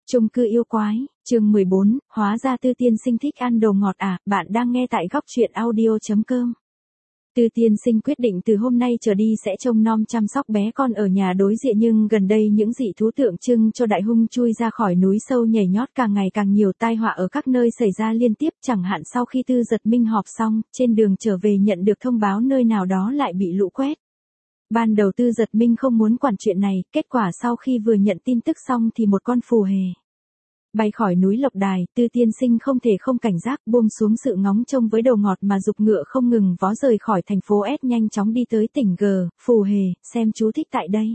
Chung cư yêu quái, chương 14, hóa ra Tư Tiên Sinh thích ăn đồ ngọt à, bạn đang nghe tại góc truyện audio.com. Tư Tiên Sinh quyết định từ hôm nay trở đi sẽ trông nom chăm sóc bé con ở nhà đối diện, nhưng gần đây những dị thú tượng trưng cho đại hung chui ra khỏi núi sâu nhảy nhót càng ngày càng nhiều, tai họa ở các nơi xảy ra liên tiếp, chẳng hạn sau khi Tư Giật Minh họp xong, trên đường trở về nhận được thông báo nơi nào đó lại bị lũ quét. Ban đầu Tư Giật Minh không muốn quản chuyện này, kết quả sau khi vừa nhận tin tức xong thì một con phù hề bay khỏi núi Lộc Đài. Tư Tiên Sinh không thể không cảnh giác, buông xuống sự ngóng trông với đầu ngọt mà giục ngựa không ngừng vó rời khỏi thành phố S, nhanh chóng đi tới tỉnh G. Phù hề, xem chú thích tại đây.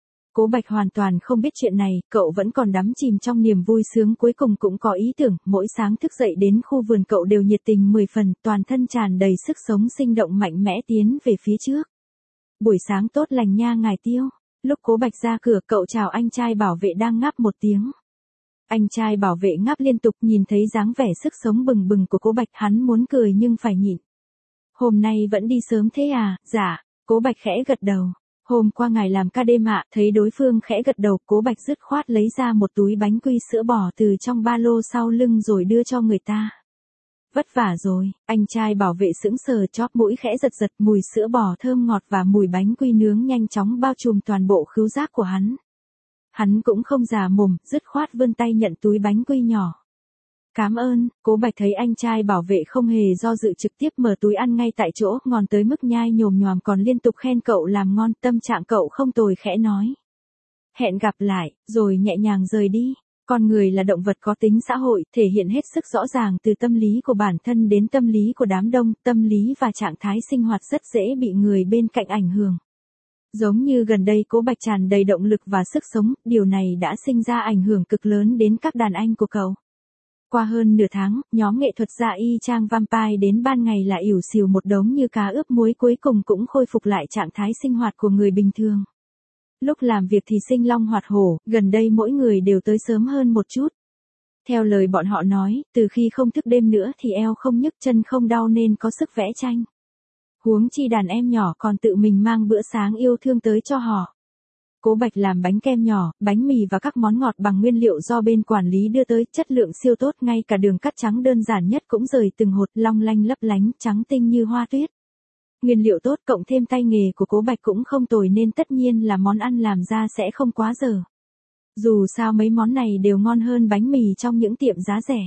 Cố Bạch hoàn toàn không biết chuyện này, cậu vẫn còn đắm chìm trong niềm vui sướng, cuối cùng cũng có ý tưởng, mỗi sáng thức dậy đến khu vườn cậu đều nhiệt tình 10 phần, toàn thân tràn đầy sức sống sinh động mạnh mẽ tiến về phía trước. Buổi sáng tốt lành nha ngài Tiêu. Lúc Cố Bạch ra cửa, cậu chào anh trai bảo vệ đang ngáp một tiếng. Anh trai bảo vệ ngáp liên tục, nhìn thấy dáng vẻ sức sống bừng bừng của Cố Bạch, hắn muốn cười nhưng phải nhịn. Hôm nay vẫn đi sớm thế à? Dạ. Cố Bạch khẽ gật đầu. Hôm qua ngài làm ca đêm ạ. Thấy đối phương khẽ gật đầu, Cố Bạch dứt khoát lấy ra một túi bánh quy sữa bò từ trong ba lô sau lưng rồi đưa cho người ta. Vất vả rồi. Anh trai bảo vệ sững sờ, chóp mũi khẽ giật giật, mùi sữa bò thơm ngọt và mùi bánh quy nướng nhanh chóng bao trùm toàn bộ khứu giác của hắn. Hắn cũng không già mồm, dứt khoát vươn tay nhận túi bánh quy nhỏ. Cảm ơn. Cố Bạch thấy anh trai bảo vệ không hề do dự, trực tiếp mở túi ăn ngay tại chỗ, ngon tới mức nhai nhồm nhoàm, còn liên tục khen cậu làm ngon, tâm trạng cậu không tồi, khẽ nói. Hẹn gặp lại, rồi nhẹ nhàng rời đi. Con người là động vật có tính xã hội, thể hiện hết sức rõ ràng từ tâm lý của bản thân đến tâm lý của đám đông, tâm lý và trạng thái sinh hoạt rất dễ bị người bên cạnh ảnh hưởng. Giống như gần đây Cố Bạch tràn đầy động lực và sức sống, điều này đã sinh ra ảnh hưởng cực lớn đến các đàn anh của cậu. Qua hơn nửa tháng, nhóm nghệ thuật gia y chang vampire đến ban ngày là ỉu xìu một đống như cá ướp muối, cuối cùng cũng khôi phục lại trạng thái sinh hoạt của người bình thường. Lúc làm việc thì sinh long hoạt hổ, gần đây mỗi người đều tới sớm hơn một chút. Theo lời bọn họ nói, từ khi không thức đêm nữa thì eo không nhức chân không đau nên có sức vẽ tranh. Huống chi đàn em nhỏ còn tự mình mang bữa sáng yêu thương tới cho họ. Cố Bạch làm bánh kem nhỏ, bánh mì và các món ngọt bằng nguyên liệu do bên quản lý đưa tới, chất lượng siêu tốt, ngay cả đường cắt trắng đơn giản nhất cũng rời từng hột, long lanh lấp lánh, trắng tinh như hoa tuyết. Nguyên liệu tốt cộng thêm tay nghề của Cố Bạch cũng không tồi nên tất nhiên là món ăn làm ra sẽ không quá dở. Dù sao mấy món này đều ngon hơn bánh mì trong những tiệm giá rẻ.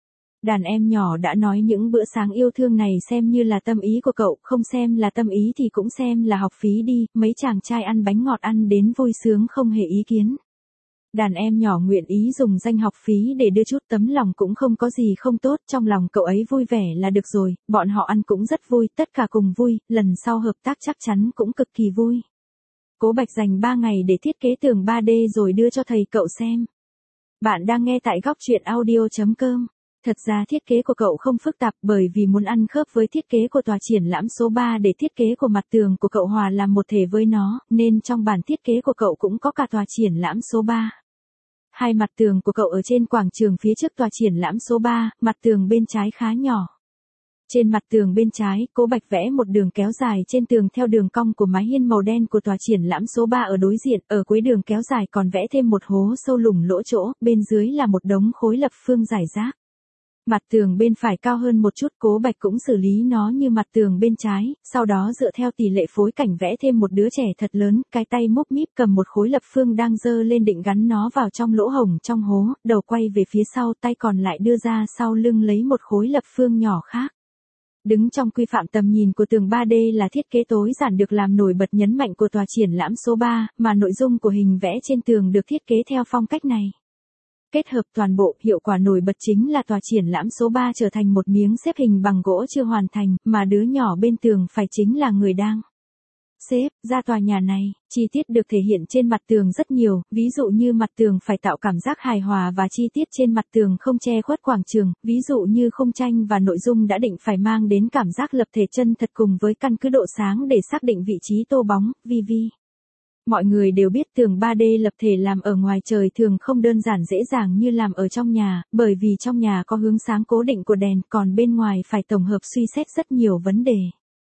Đàn em nhỏ đã nói những bữa sáng yêu thương này xem như là tâm ý của cậu, không xem là tâm ý thì cũng xem là học phí đi, mấy chàng trai ăn bánh ngọt ăn đến vui sướng không hề ý kiến. Đàn em nhỏ nguyện ý dùng danh học phí để đưa chút tấm lòng cũng không có gì không tốt, trong lòng cậu ấy vui vẻ là được rồi, bọn họ ăn cũng rất vui, tất cả cùng vui, lần sau hợp tác chắc chắn cũng cực kỳ vui. Cố Bạch dành 3 ngày để thiết kế tường 3D rồi đưa cho thầy cậu xem. Bạn đang nghe tại góc truyện audio.com. Thật ra thiết kế của cậu không phức tạp, bởi vì muốn ăn khớp với thiết kế của tòa triển lãm số 3 để thiết kế của mặt tường của cậu hòa làm một thể với nó, nên trong bản thiết kế của cậu cũng có cả tòa triển lãm số 3. Hai mặt tường của cậu ở trên quảng trường phía trước tòa triển lãm số 3, mặt tường bên trái khá nhỏ. Trên mặt tường bên trái, Cố Bạch vẽ một đường kéo dài trên tường theo đường cong của mái hiên màu đen của tòa triển lãm số 3 ở đối diện, ở cuối đường kéo dài còn vẽ thêm một hố sâu lủng lỗ chỗ, bên dưới là một đống khối lập phương rải rác. Mặt tường bên phải cao hơn một chút, Cố Bạch cũng xử lý nó như mặt tường bên trái, sau đó dựa theo tỷ lệ phối cảnh vẽ thêm một đứa trẻ thật lớn, cái tay múc míp cầm một khối lập phương đang giơ lên định gắn nó vào trong lỗ hổng trong hố, đầu quay về phía sau, tay còn lại đưa ra sau lưng lấy một khối lập phương nhỏ khác. Đứng trong quy phạm tầm nhìn của tường 3D là thiết kế tối giản được làm nổi bật nhấn mạnh của tòa triển lãm số 3, mà nội dung của hình vẽ trên tường được thiết kế theo phong cách này. Kết hợp toàn bộ, hiệu quả nổi bật chính là tòa triển lãm số 3 trở thành một miếng xếp hình bằng gỗ chưa hoàn thành, mà đứa nhỏ bên tường phải chính là người đang xếp ra tòa nhà này. Chi tiết được thể hiện trên mặt tường rất nhiều, ví dụ như mặt tường phải tạo cảm giác hài hòa và chi tiết trên mặt tường không che khuất quảng trường, ví dụ như khung tranh và nội dung đã định phải mang đến cảm giác lập thể chân thật cùng với căn cứ độ sáng để xác định vị trí tô bóng, vv. Mọi người đều biết tường 3D lập thể làm ở ngoài trời thường không đơn giản dễ dàng như làm ở trong nhà, bởi vì trong nhà có hướng sáng cố định của đèn, còn bên ngoài phải tổng hợp suy xét rất nhiều vấn đề.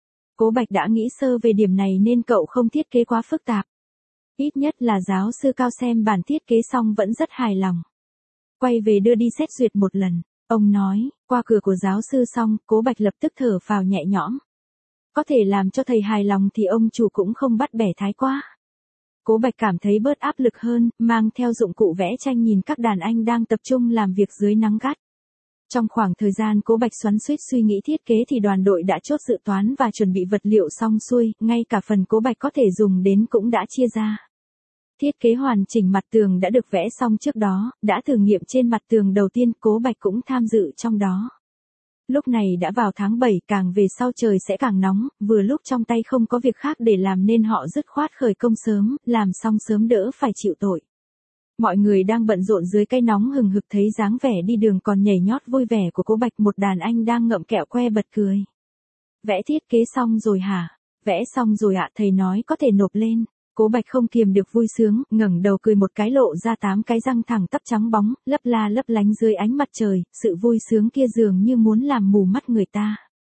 Cố Bạch đã nghĩ sơ về điểm này nên cậu không thiết kế quá phức tạp. Ít nhất là giáo sư Cao xem bản thiết kế xong vẫn rất hài lòng. quay về đưa đi xét duyệt một lần. Ông nói, qua cửa của giáo sư xong, Cố Bạch lập tức thở phào nhẹ nhõm. Có thể làm cho thầy hài lòng thì ông chủ cũng không bắt bẻ thái quá. Cố Bạch cảm thấy bớt áp lực hơn, mang theo dụng cụ vẽ tranh nhìn các đàn anh đang tập trung làm việc dưới nắng gắt. Trong khoảng thời gian Cố Bạch xoắn xuýt suy nghĩ thiết kế thì đoàn đội đã chốt dự toán và chuẩn bị vật liệu xong xuôi, ngay cả phần Cố Bạch có thể dùng đến cũng đã chia ra. Thiết kế hoàn chỉnh mặt tường đã được vẽ xong trước đó, đã thử nghiệm trên mặt tường đầu tiên, Cố Bạch cũng tham dự trong đó. Lúc này đã vào tháng 7, càng về sau trời sẽ càng nóng, vừa lúc trong tay không có việc khác để làm nên họ dứt khoát khởi công sớm, làm xong sớm đỡ phải chịu tội. Mọi người đang bận rộn dưới cây nóng hừng hực thấy dáng vẻ đi đường còn nhảy nhót vui vẻ của Cố Bạch, một đàn anh đang ngậm kẹo que bật cười. Vẽ thiết kế xong rồi hả? Vẽ xong rồi ạ, thầy nói có thể nộp lên. Cố Bạch không kiềm được vui sướng, ngẩng đầu cười một cái lộ ra 8 cái răng thẳng tắp trắng bóng, lấp la lấp lánh dưới ánh mặt trời, sự vui sướng kia dường như muốn làm mù mắt người ta.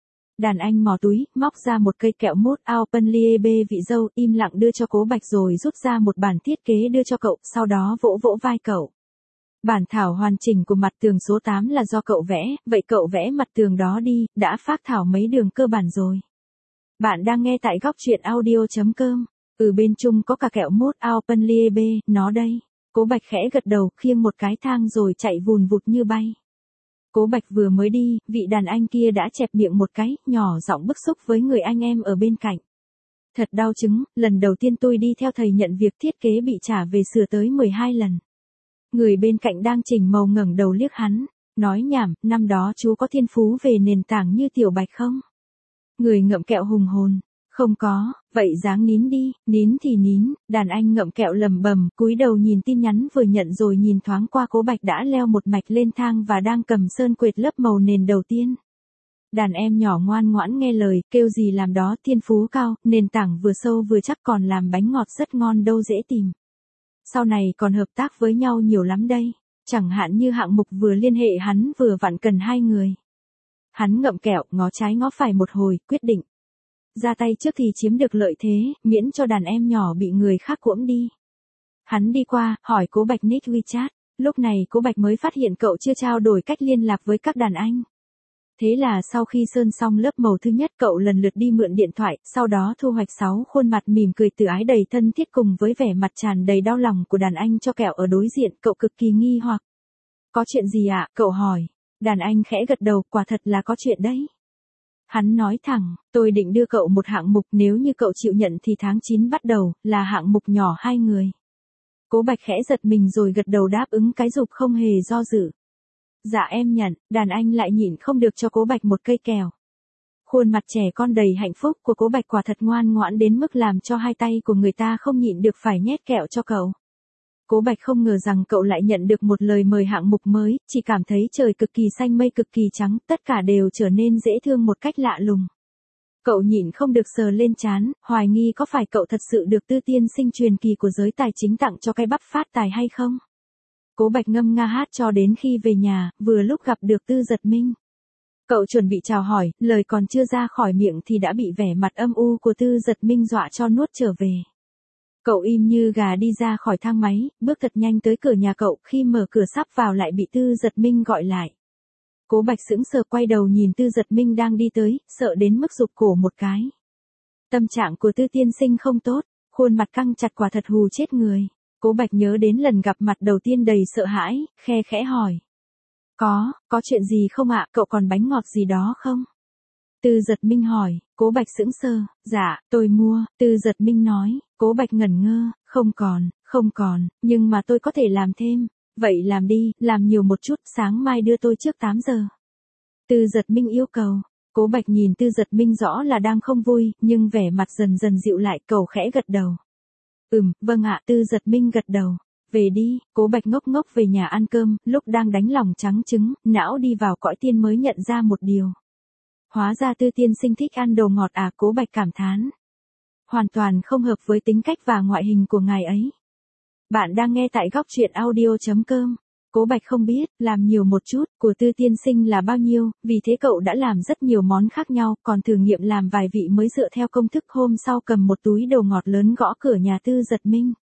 Đàn anh mò túi, móc ra một cây kẹo mút Alpenliebe vị dâu, im lặng đưa cho Cố Bạch rồi rút ra một bản thiết kế đưa cho cậu, sau đó vỗ vỗ vai cậu. Bản thảo hoàn chỉnh của mặt tường số 8 là do cậu vẽ, vậy cậu vẽ mặt tường đó đi, đã phác thảo mấy đường cơ bản rồi. Bạn đang nghe tại góc truyện audio.com. Bên chung có cả kẹo mút Alpenliebe, nó đây. Cố Bạch khẽ gật đầu, khiêng một cái thang rồi chạy vùn vụt như bay. Cố Bạch vừa mới đi, vị đàn anh kia đã chẹp miệng một cái, nhỏ giọng bức xúc với người anh em ở bên cạnh. Thật đau chứng, lần đầu tiên tôi đi theo thầy nhận việc thiết kế bị trả về sửa tới 12 lần. Người bên cạnh đang chỉnh màu ngẩng đầu liếc hắn, nói nhảm, năm đó chú có thiên phú về nền tảng như Tiểu Bạch không? Người ngậm kẹo hùng hồn. Không có, vậy dáng nín đi, nín thì nín, đàn anh ngậm kẹo lầm bầm, cúi đầu nhìn tin nhắn vừa nhận rồi nhìn thoáng qua Cố Bạch đã leo một mạch lên thang và đang cầm sơn quệt lớp màu nền đầu tiên. Đàn em nhỏ ngoan ngoãn nghe lời, kêu gì làm đó, thiên phú cao, nền tảng vừa sâu vừa chắc, còn làm bánh ngọt rất ngon đâu dễ tìm. Sau này còn hợp tác với nhau nhiều lắm đây, chẳng hạn như hạng mục vừa liên hệ hắn vừa vặn cần 2 người. Hắn ngậm kẹo, ngó trái ngó phải một hồi, quyết định. Ra tay trước thì chiếm được lợi thế, miễn cho đàn em nhỏ bị người khác cuỗm đi. Hắn đi qua, hỏi Cố Bạch nick WeChat, lúc này Cố Bạch mới phát hiện cậu chưa trao đổi cách liên lạc với các đàn anh. Thế là sau khi sơn xong lớp màu thứ nhất, cậu lần lượt đi mượn điện thoại, sau đó thu hoạch 6 khuôn mặt mỉm cười từ ái đầy thân thiết cùng với vẻ mặt tràn đầy đau lòng của đàn anh cho kẹo ở đối diện, cậu cực kỳ nghi hoặc. Có chuyện gì ạ? Cậu hỏi. Đàn anh khẽ gật đầu, quả thật là có chuyện đấy. Hắn nói thẳng, tôi định đưa cậu một hạng mục, nếu như cậu chịu nhận thì tháng 9 bắt đầu, là hạng mục nhỏ 2 người. Cố Bạch khẽ giật mình rồi gật đầu đáp ứng cái rụp không hề do dự. Dạ em nhận, đàn anh lại nhịn không được cho Cố Bạch một cây kẹo. Khuôn mặt trẻ con đầy hạnh phúc của Cố Bạch quả thật ngoan ngoãn đến mức làm cho hai tay của người ta không nhịn được phải nhét kẹo cho cậu. Cố Bạch không ngờ rằng cậu lại nhận được một lời mời hạng mục mới, chỉ cảm thấy trời cực kỳ xanh mây cực kỳ trắng, tất cả đều trở nên dễ thương một cách lạ lùng. Cậu nhịn không được sờ lên trán, hoài nghi có phải cậu thật sự được Tư tiên sinh truyền kỳ của giới tài chính tặng cho cái bắp phát tài hay không? Cố Bạch ngâm nga hát cho đến khi về nhà, vừa lúc gặp được Tư Giật Minh. Cậu chuẩn bị chào hỏi, lời còn chưa ra khỏi miệng thì đã bị vẻ mặt âm u của Tư Giật Minh dọa cho nuốt trở về. Cậu im như gà đi ra khỏi thang máy, bước thật nhanh tới cửa nhà cậu, khi mở cửa sắp vào lại bị Tư Giật Minh gọi lại. Cố Bạch sững sờ quay đầu nhìn Tư Giật Minh đang đi tới, sợ đến mức rụt cổ một cái. Tâm trạng của Tư tiên sinh không tốt, khuôn mặt căng chặt quả thật hù chết người. Cố Bạch nhớ đến lần gặp mặt đầu tiên đầy sợ hãi, khe khẽ hỏi. Có chuyện gì không ạ, cậu còn bánh ngọt gì đó không? Tư Giật Minh hỏi, Cố Bạch sững sờ, dạ, tôi mua, Tư Giật Minh nói, Cố Bạch ngẩn ngơ, không còn, nhưng mà tôi có thể làm thêm, vậy làm đi, làm nhiều một chút, sáng mai đưa tôi trước 8 giờ. Tư Giật Minh yêu cầu, Cố Bạch nhìn Tư Giật Minh rõ là đang không vui, nhưng vẻ mặt dần dần dịu lại, cậu khẽ gật đầu. Vâng ạ, Tư Giật Minh gật đầu. Về đi, Cố Bạch ngốc ngốc về nhà ăn cơm, lúc đang đánh lòng trắng trứng, não đi vào cõi tiên mới nhận ra một điều. Hóa ra Tư tiên sinh thích ăn đồ ngọt à, Cố Bạch cảm thán. Hoàn toàn không hợp với tính cách và ngoại hình của ngài ấy. Bạn đang nghe tại góc truyện audio.com. Cố Bạch không biết, làm nhiều một chút, của Tư tiên sinh là bao nhiêu, vì thế cậu đã làm rất nhiều món khác nhau, còn thử nghiệm làm vài vị mới dựa theo công thức. Hôm sau cầm một túi đồ ngọt lớn gõ cửa nhà Tư Giật Minh.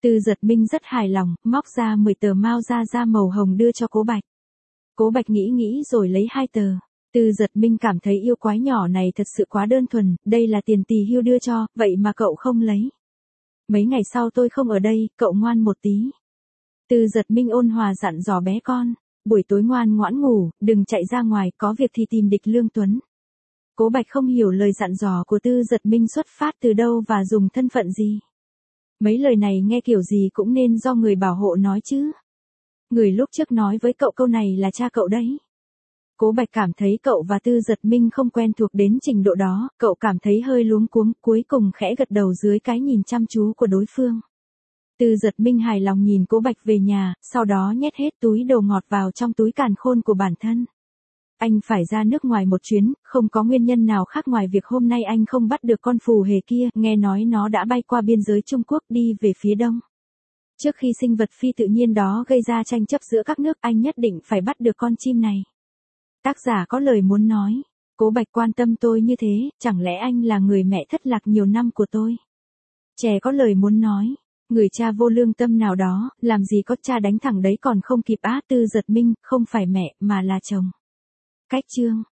Tư Giật Minh rất hài lòng, móc ra 10 tờ Mao ra màu hồng đưa cho Cố Bạch. Cố Bạch nghĩ rồi lấy 2 tờ. Tư Giật Minh cảm thấy yêu quái nhỏ này thật sự quá đơn thuần, đây là tiền tỳ hưu đưa cho, vậy mà cậu không lấy. Mấy ngày sau tôi không ở đây, cậu ngoan một tí. Tư Giật Minh ôn hòa dặn dò bé con, buổi tối ngoan ngoãn ngủ, đừng chạy ra ngoài, có việc thì tìm Địch Lương Tuấn. Cố Bạch không hiểu lời dặn dò của Tư Giật Minh xuất phát từ đâu và dùng thân phận gì. Mấy lời này nghe kiểu gì cũng nên do người bảo hộ nói chứ. Người lúc trước nói với cậu câu này là cha cậu đấy. Cố Bạch cảm thấy cậu và Tư Giật Minh không quen thuộc đến trình độ đó, cậu cảm thấy hơi luống cuống, cuối cùng khẽ gật đầu dưới cái nhìn chăm chú của đối phương. Tư Giật Minh hài lòng nhìn Cố Bạch về nhà, sau đó nhét hết túi đồ ngọt vào trong túi càn khôn của bản thân. Anh phải ra nước ngoài một chuyến, không có nguyên nhân nào khác ngoài việc hôm nay anh không bắt được con phù hề kia, nghe nói nó đã bay qua biên giới Trung Quốc đi về phía đông. Trước khi sinh vật phi tự nhiên đó gây ra tranh chấp giữa các nước, anh nhất định phải bắt được con chim này. Tác giả có lời muốn nói, Cố Bạch quan tâm tôi như thế, chẳng lẽ anh là người mẹ thất lạc nhiều năm của tôi? Trẻ có lời muốn nói, người cha vô lương tâm nào đó, làm gì có cha đánh thẳng đấy còn không kịp á. Tư Giật Minh, không phải mẹ, mà là chồng. Cách chương